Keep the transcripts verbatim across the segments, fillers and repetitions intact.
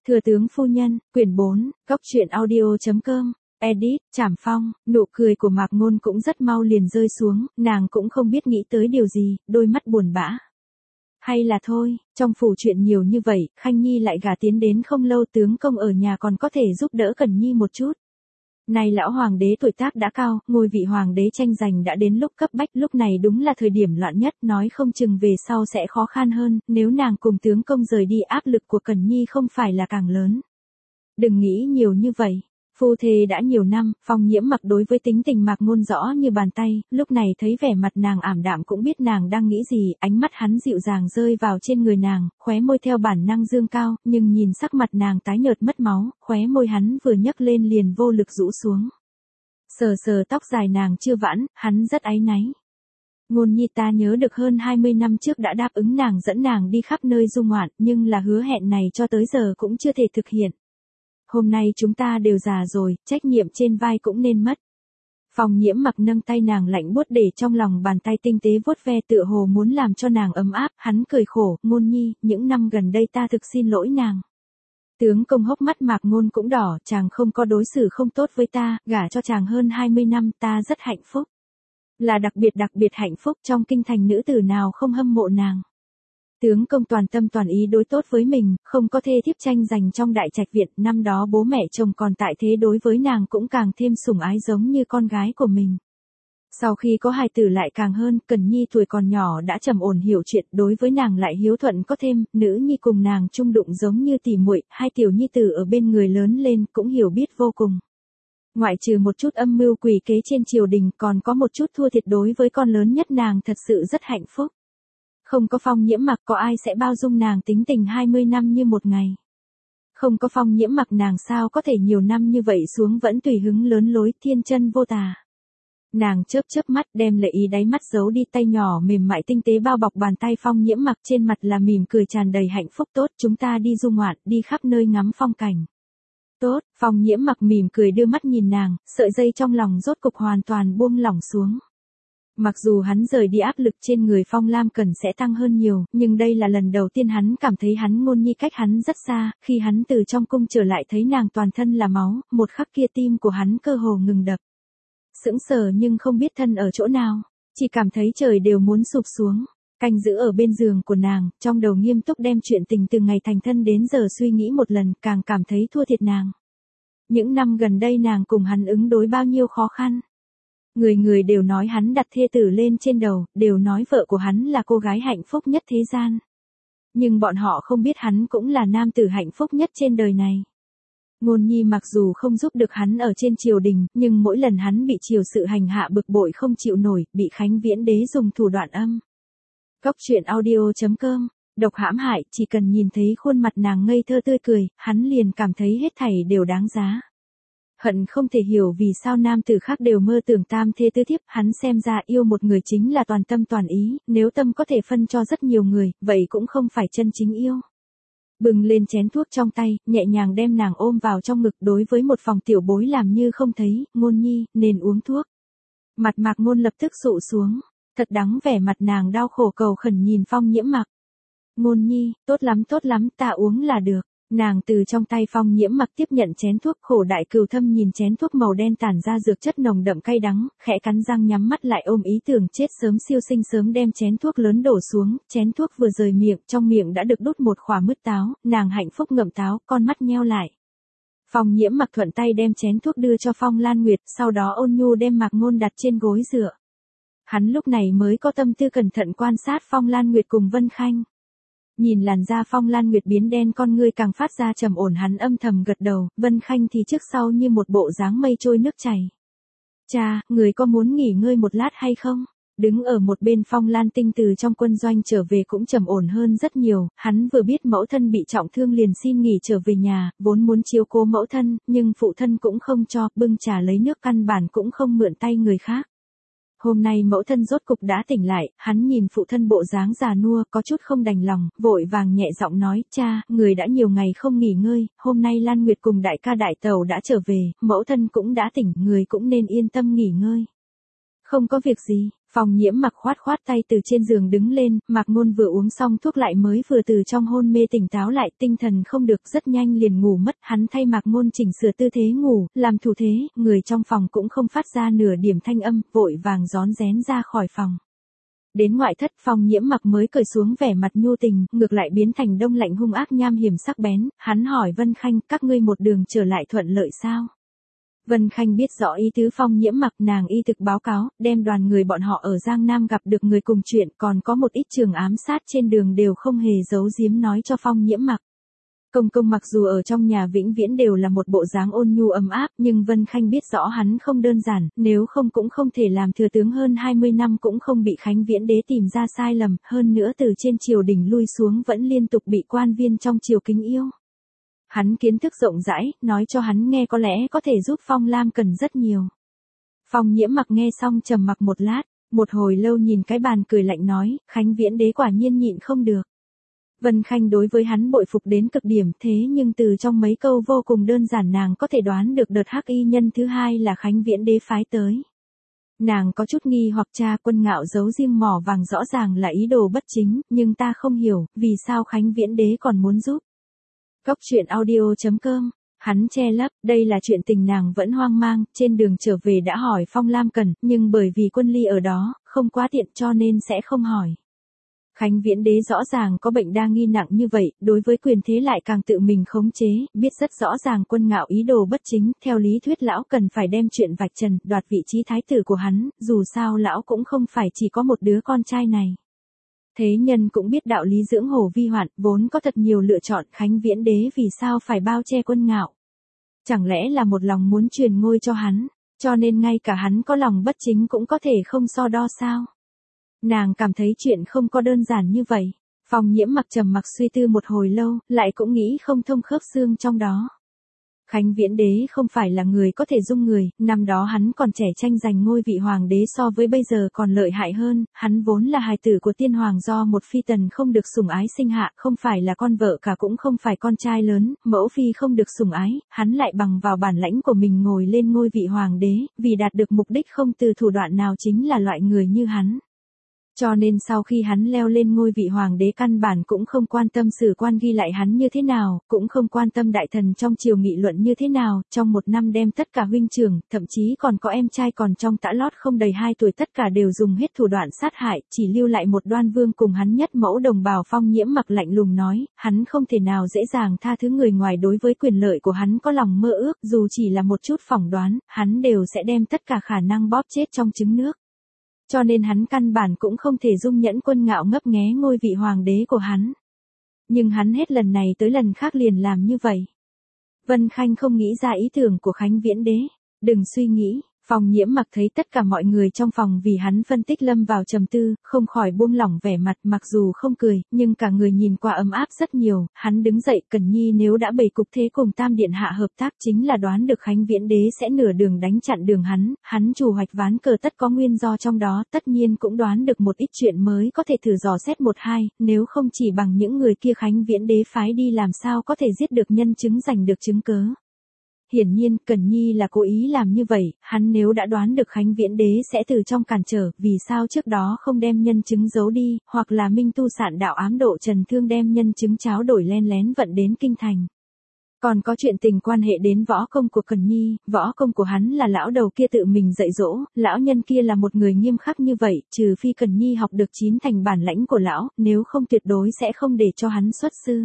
Thừa tướng phu nhân, quyển bốn, góc truyện audio.com, edit, Trảm Phong, nụ cười của Mạc Ngôn cũng rất mau liền rơi xuống, nàng cũng không biết nghĩ tới điều gì, đôi mắt buồn bã. Hay là thôi, trong phủ chuyện nhiều như vậy, Khanh Nhi lại gả tiến đến không lâu, tướng công ở nhà còn có thể giúp đỡ Cẩn Nhi một chút. Này lão hoàng đế tuổi tác đã cao, ngôi vị hoàng đế tranh giành đã đến lúc cấp bách, lúc này đúng là thời điểm loạn nhất, nói không chừng về sau sẽ khó khăn hơn, nếu nàng cùng tướng công rời đi áp lực của Cẩn Nhi không phải là càng lớn. Đừng nghĩ nhiều như vậy. Phu thê đã nhiều năm, Phong Nhiễm Mặc đối với tính tình Mạc Ngôn rõ như bàn tay, lúc này thấy vẻ mặt nàng ảm đạm cũng biết nàng đang nghĩ gì, ánh mắt hắn dịu dàng rơi vào trên người nàng, khóe môi theo bản năng dương cao, nhưng nhìn sắc mặt nàng tái nhợt mất máu, khóe môi hắn vừa nhấc lên liền vô lực rũ xuống. Sờ sờ tóc dài nàng chưa vãn, hắn rất áy náy. Ngôn Nhi, ta nhớ được hơn hai mươi năm trước đã đáp ứng nàng dẫn nàng đi khắp nơi du ngoạn, nhưng là hứa hẹn này cho tới giờ cũng chưa thể thực hiện. Hôm nay chúng ta đều già rồi, trách nhiệm trên vai cũng nên mất. Phong Nhiễm Mặc nâng tay nàng lạnh buốt để trong lòng bàn tay tinh tế vuốt ve tựa hồ muốn làm cho nàng ấm áp, hắn cười khổ, Ngôn Nhi, những năm gần đây ta thực xin lỗi nàng. Tướng công hốc mắt Mạc Ngôn cũng đỏ, chàng không có đối xử không tốt với ta, gả cho chàng hơn hai mươi năm, ta rất hạnh phúc. Là đặc biệt đặc biệt hạnh phúc, trong kinh thành nữ tử nào không hâm mộ nàng. Tướng công toàn tâm toàn ý đối tốt với mình, không có thê thiếp tranh giành trong đại trạch viện, năm đó bố mẹ chồng còn tại thế đối với nàng cũng càng thêm sủng ái giống như con gái của mình. Sau khi có hài tử lại càng hơn, Cẩn Nhi tuổi còn nhỏ đã trầm ổn hiểu chuyện, đối với nàng lại hiếu thuận có thêm, nữ nhi cùng nàng chung đụng giống như tỉ muội, hai tiểu nhi tử ở bên người lớn lên cũng hiểu biết vô cùng. Ngoại trừ một chút âm mưu quỷ kế trên triều đình, còn có một chút thua thiệt đối với con lớn nhất nàng thật sự rất hạnh phúc. Không có Phong Nhiễm Mặc có ai sẽ bao dung nàng tính tình hai mươi năm như một ngày. Không có Phong Nhiễm Mặc nàng sao có thể nhiều năm như vậy xuống vẫn tùy hứng lớn lối thiên chân vô tà. Nàng chớp chớp mắt đem lệ ý đáy mắt giấu đi, tay nhỏ mềm mại tinh tế bao bọc bàn tay Phong Nhiễm Mặc, trên mặt là mỉm cười tràn đầy hạnh phúc. Tốt, chúng ta đi du ngoạn, đi khắp nơi ngắm phong cảnh. Tốt, Phong Nhiễm Mặc mỉm cười đưa mắt nhìn nàng, sợi dây trong lòng rốt cục hoàn toàn buông lỏng xuống. Mặc dù hắn rời đi áp lực trên người Phong Lam Cẩn sẽ tăng hơn nhiều, nhưng đây là lần đầu tiên hắn cảm thấy hắn Ngôn Nhi cách hắn rất xa, khi hắn từ trong cung trở lại thấy nàng toàn thân là máu, một khắc kia tim của hắn cơ hồ ngừng đập. Sững sờ nhưng không biết thân ở chỗ nào, chỉ cảm thấy trời đều muốn sụp xuống. Canh giữ ở bên giường của nàng, trong đầu nghiêm túc đem chuyện tình từ ngày thành thân đến giờ suy nghĩ một lần, càng cảm thấy thua thiệt nàng. Những năm gần đây nàng cùng hắn ứng đối bao nhiêu khó khăn. Người người đều nói hắn đặt thê tử lên trên đầu, đều nói vợ của hắn là cô gái hạnh phúc nhất thế gian. Nhưng bọn họ không biết hắn cũng là nam tử hạnh phúc nhất trên đời này. Ngôn Nhi mặc dù không giúp được hắn ở trên triều đình, nhưng mỗi lần hắn bị triều sự hành hạ bực bội không chịu nổi, bị Khánh Viễn đế dùng thủ đoạn âm. Góc truyện audio.com, độc hãm hại, chỉ cần nhìn thấy khuôn mặt nàng ngây thơ tươi cười, hắn liền cảm thấy hết thảy đều đáng giá. Hận không thể hiểu vì sao nam tử khác đều mơ tưởng tam thê tứ thiếp, hắn xem ra yêu một người chính là toàn tâm toàn ý, nếu tâm có thể phân cho rất nhiều người, vậy cũng không phải chân chính yêu. Bừng lên chén thuốc trong tay, nhẹ nhàng đem nàng ôm vào trong ngực, đối với một phòng tiểu bối làm như không thấy, Ngôn Nhi, nên uống thuốc. Mặt Mạc Ngôn lập tức sụ xuống, thật đắng, vẻ mặt nàng đau khổ cầu khẩn nhìn Phong Nhiễm Mặc. Ngôn Nhi, tốt lắm tốt lắm, ta uống là được. Nàng từ trong tay Phong Nhiễm Mặc tiếp nhận chén thuốc, khổ đại cừu thâm nhìn chén thuốc màu đen tản ra dược chất nồng đậm cay đắng, khẽ cắn răng nhắm mắt lại ôm ý tưởng chết sớm siêu sinh sớm đem chén thuốc lớn đổ xuống, chén thuốc vừa rời miệng, trong miệng đã được đút một khỏa mứt táo, nàng hạnh phúc ngậm táo, con mắt nheo lại. Phong Nhiễm Mặc thuận tay đem chén thuốc đưa cho Phong Lan Nguyệt, sau đó ôn nhu đem Mạc Ngôn đặt trên gối dựa. Hắn lúc này mới có tâm tư cẩn thận quan sát Phong Lan Nguyệt cùng Vân Khanh. Nhìn làn da Phong Lan Nguyệt biến đen, con ngươi càng phát ra trầm ổn, hắn âm thầm gật đầu, Vân Khanh thì trước sau như một bộ dáng mây trôi nước chảy. Cha, người có muốn nghỉ ngơi một lát hay không? Đứng ở một bên Phong Lan Tinh từ trong quân doanh trở về cũng trầm ổn hơn rất nhiều, hắn vừa biết mẫu thân bị trọng thương liền xin nghỉ trở về nhà, vốn muốn chiếu cố mẫu thân, nhưng phụ thân cũng không cho, bưng trà lấy nước căn bản cũng không mượn tay người khác. Hôm nay mẫu thân rốt cục đã tỉnh lại, hắn nhìn phụ thân bộ dáng già nua, có chút không đành lòng, vội vàng nhẹ giọng nói, cha, người đã nhiều ngày không nghỉ ngơi, hôm nay Lan Nguyệt cùng đại ca đại tẩu đã trở về, mẫu thân cũng đã tỉnh, người cũng nên yên tâm nghỉ ngơi. Không có việc gì, Phong Nhiễm Mặc khoát khoát tay từ trên giường đứng lên, Mạc Ngôn vừa uống xong thuốc lại mới vừa từ trong hôn mê tỉnh táo lại, tinh thần không được, rất nhanh liền ngủ mất. Hắn thay Mạc Ngôn chỉnh sửa tư thế ngủ, làm thủ thế, người trong phòng cũng không phát ra nửa điểm thanh âm, vội vàng rón rén ra khỏi phòng. Đến ngoại thất, Phong Nhiễm Mặc mới cởi xuống vẻ mặt nhu tình, ngược lại biến thành đông lạnh hung ác nham hiểm sắc bén. Hắn hỏi Vân Khanh, các ngươi một đường trở lại thuận lợi sao? Vân Khanh biết rõ ý tứ Phong Nhiễm Mặc, nàng y thực báo cáo, đem đoàn người bọn họ ở Giang Nam gặp được người cùng chuyện, còn có một ít trường ám sát trên đường đều không hề giấu giếm nói cho Phong Nhiễm Mặc. Công công mặc dù ở trong nhà vĩnh viễn đều là một bộ dáng ôn nhu ấm áp, nhưng Vân Khanh biết rõ hắn không đơn giản, nếu không cũng không thể làm thừa tướng hơn hai mươi năm, cũng không bị Khánh Viễn đế tìm ra sai lầm, hơn nữa từ trên triều đình lui xuống vẫn liên tục bị quan viên trong triều kính yêu. Hắn kiến thức rộng rãi, nói cho hắn nghe có lẽ có thể giúp Phong Lam Cần rất nhiều. Phong Nhiễm Mặc nghe xong trầm mặc một lát, một hồi lâu nhìn cái bàn cười lạnh nói, Khánh Viễn đế quả nhiên nhịn không được. Vân Khanh đối với hắn bội phục đến cực điểm, thế nhưng từ trong mấy câu vô cùng đơn giản nàng có thể đoán được đợt hắc y nhân thứ hai là Khánh Viễn đế phái tới. Nàng có chút nghi hoặc cha Quân Ngạo giấu riêng mỏ vàng rõ ràng là ý đồ bất chính, nhưng ta không hiểu, vì sao Khánh Viễn đế còn muốn giúp. Góc truyện audio chấm com, hắn che lấp, đây là chuyện tình nàng vẫn hoang mang, trên đường trở về đã hỏi Phong Lam Cần, nhưng bởi vì Quân Ly ở đó, không quá tiện cho nên sẽ không hỏi. Khánh Viễn đế rõ ràng có bệnh đa nghi nặng như vậy, đối với quyền thế lại càng tự mình khống chế, biết rất rõ ràng Quân Ngạo ý đồ bất chính, theo lý thuyết lão cần phải đem chuyện vạch trần, đoạt vị trí thái tử của hắn, dù sao lão cũng không phải chỉ có một đứa con trai này. Thế nhân cũng biết đạo lý dưỡng hổ vi hoạn, vốn có thật nhiều lựa chọn, Khánh Viễn đế vì sao phải bao che Quân Ngạo? Chẳng lẽ là một lòng muốn truyền ngôi cho hắn, cho nên ngay cả hắn có lòng bất chính cũng có thể không so đo sao? Nàng cảm thấy chuyện không có đơn giản như vậy. Phong Nhiễm Mặc trầm mặc suy tư một hồi lâu, lại cũng nghĩ không thông khớp xương trong đó. Khánh Viễn đế không phải là người có thể dung người, năm đó hắn còn trẻ tranh giành ngôi vị hoàng đế so với bây giờ còn lợi hại hơn, hắn vốn là hài tử của tiên hoàng do một phi tần không được sủng ái sinh hạ, không phải là con vợ cả cũng không phải con trai lớn, mẫu phi không được sủng ái, hắn lại bằng vào bản lãnh của mình ngồi lên ngôi vị hoàng đế, vì đạt được mục đích không từ thủ đoạn nào chính là loại người như hắn. Cho nên sau khi hắn leo lên ngôi vị hoàng đế căn bản cũng không quan tâm sử quan ghi lại hắn như thế nào, cũng không quan tâm đại thần trong triều nghị luận như thế nào, trong một năm đem tất cả huynh trưởng, thậm chí còn có em trai còn trong tã lót không đầy hai tuổi tất cả đều dùng hết thủ đoạn sát hại, chỉ lưu lại một Đoan Vương cùng hắn nhất mẫu đồng bào. Phong Nhiễm Mặc lạnh lùng nói, hắn không thể nào dễ dàng tha thứ người ngoài đối với quyền lợi của hắn có lòng mơ ước, dù chỉ là một chút phỏng đoán, hắn đều sẽ đem tất cả khả năng bóp chết trong trứng nước. Cho nên hắn căn bản cũng không thể dung nhẫn Quân Ngạo ngấp nghé ngôi vị hoàng đế của hắn. Nhưng hắn hết lần này tới lần khác liền làm như vậy. Vân Khanh không nghĩ ra ý tưởng của Khánh Viễn đế. Đừng suy nghĩ. Phong Nhiễm Mặc thấy tất cả mọi người trong phòng vì hắn phân tích lâm vào trầm tư, không khỏi buông lỏng vẻ mặt, mặc dù không cười, nhưng cả người nhìn qua ấm áp rất nhiều. Hắn đứng dậy, Cẩn Nhi nếu đã bày cục thế cùng Tam điện hạ hợp tác chính là đoán được Khánh Viễn đế sẽ nửa đường đánh chặn đường hắn, hắn chủ hoạch ván cờ tất có nguyên do trong đó, tất nhiên cũng đoán được một ít chuyện mới có thể thử dò xét một hai, nếu không chỉ bằng những người kia Khánh Viễn đế phái đi làm sao có thể giết được nhân chứng giành được chứng cớ. Hiển nhiên, Cẩn Nhi là cố ý làm như vậy, hắn nếu đã đoán được Khánh Viễn đế sẽ từ trong cản trở, vì sao trước đó không đem nhân chứng giấu đi, hoặc là Minh Tu Sạn đạo ám độ Trần Thương đem nhân chứng tráo đổi len lén vận đến kinh thành. Còn có chuyện tình quan hệ đến võ công của Cẩn Nhi, võ công của hắn là lão đầu kia tự mình dạy dỗ, lão nhân kia là một người nghiêm khắc như vậy, trừ phi Cẩn Nhi học được chín thành bản lãnh của lão, nếu không tuyệt đối sẽ không để cho hắn xuất sư.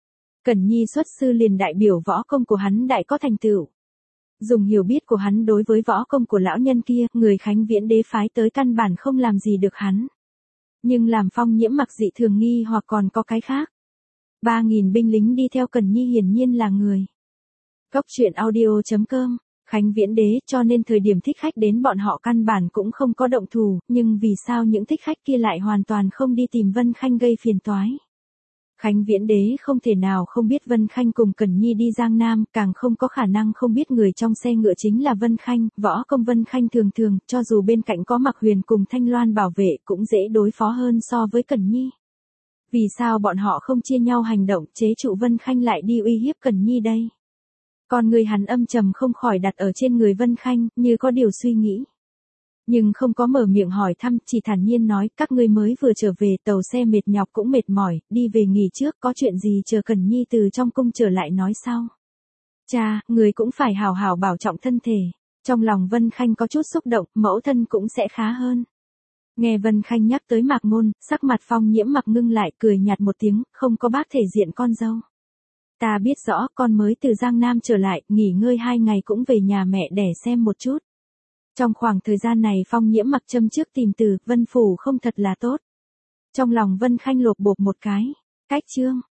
Cẩn Nhi xuất sư liền đại biểu võ công của hắn đại có thành tựu. Dùng hiểu biết của hắn đối với võ công của lão nhân kia, người Khánh Viễn đế phái tới căn bản không làm gì được hắn. Nhưng làm Phong Nhiễm Mặc dị thường nghi hoặc còn có cái khác. Ba nghìn binh lính đi theo Cẩn Nhi hiển nhiên là người. Góc truyện audio chấm com, Khánh Viễn đế cho nên thời điểm thích khách đến bọn họ căn bản cũng không có động thủ, nhưng vì sao những thích khách kia lại hoàn toàn không đi tìm Vân Khanh gây phiền toái. Khánh Viễn đế không thể nào không biết Vân Khanh cùng Cẩn Nhi đi Giang Nam, càng không có khả năng không biết người trong xe ngựa chính là Vân Khanh, võ công Vân Khanh thường thường, cho dù bên cạnh có Mạc Huyền cùng Thanh Loan bảo vệ cũng dễ đối phó hơn so với Cẩn Nhi. Vì sao bọn họ không chia nhau hành động chế trụ Vân Khanh lại đi uy hiếp Cẩn Nhi đây? Còn người hắn âm trầm không khỏi đặt ở trên người Vân Khanh, như có điều suy nghĩ. Nhưng không có mở miệng hỏi thăm, chỉ thản nhiên nói, các ngươi mới vừa trở về, tàu xe mệt nhọc cũng mệt mỏi, đi về nghỉ trước, có chuyện gì chờ Cần Nhi từ trong cung trở lại nói sau. Cha, người cũng phải hào hào bảo trọng thân thể. Trong lòng Vân Khanh có chút xúc động, mẫu thân cũng sẽ khá hơn. Nghe Vân Khanh nhắc tới Mạc Ngôn, sắc mặt Phong Nhiễm mặc ngưng lại, cười nhạt một tiếng, không có bác thể diện con dâu. Ta biết rõ, con mới từ Giang Nam trở lại, nghỉ ngơi hai ngày cũng về nhà mẹ đẻ xem một chút. Trong khoảng thời gian này Phong Nhiễm mặc châm trước tìm từ, Vân Phủ không thật là tốt. Trong lòng Vân Khanh lột bột một cái. Cách chương.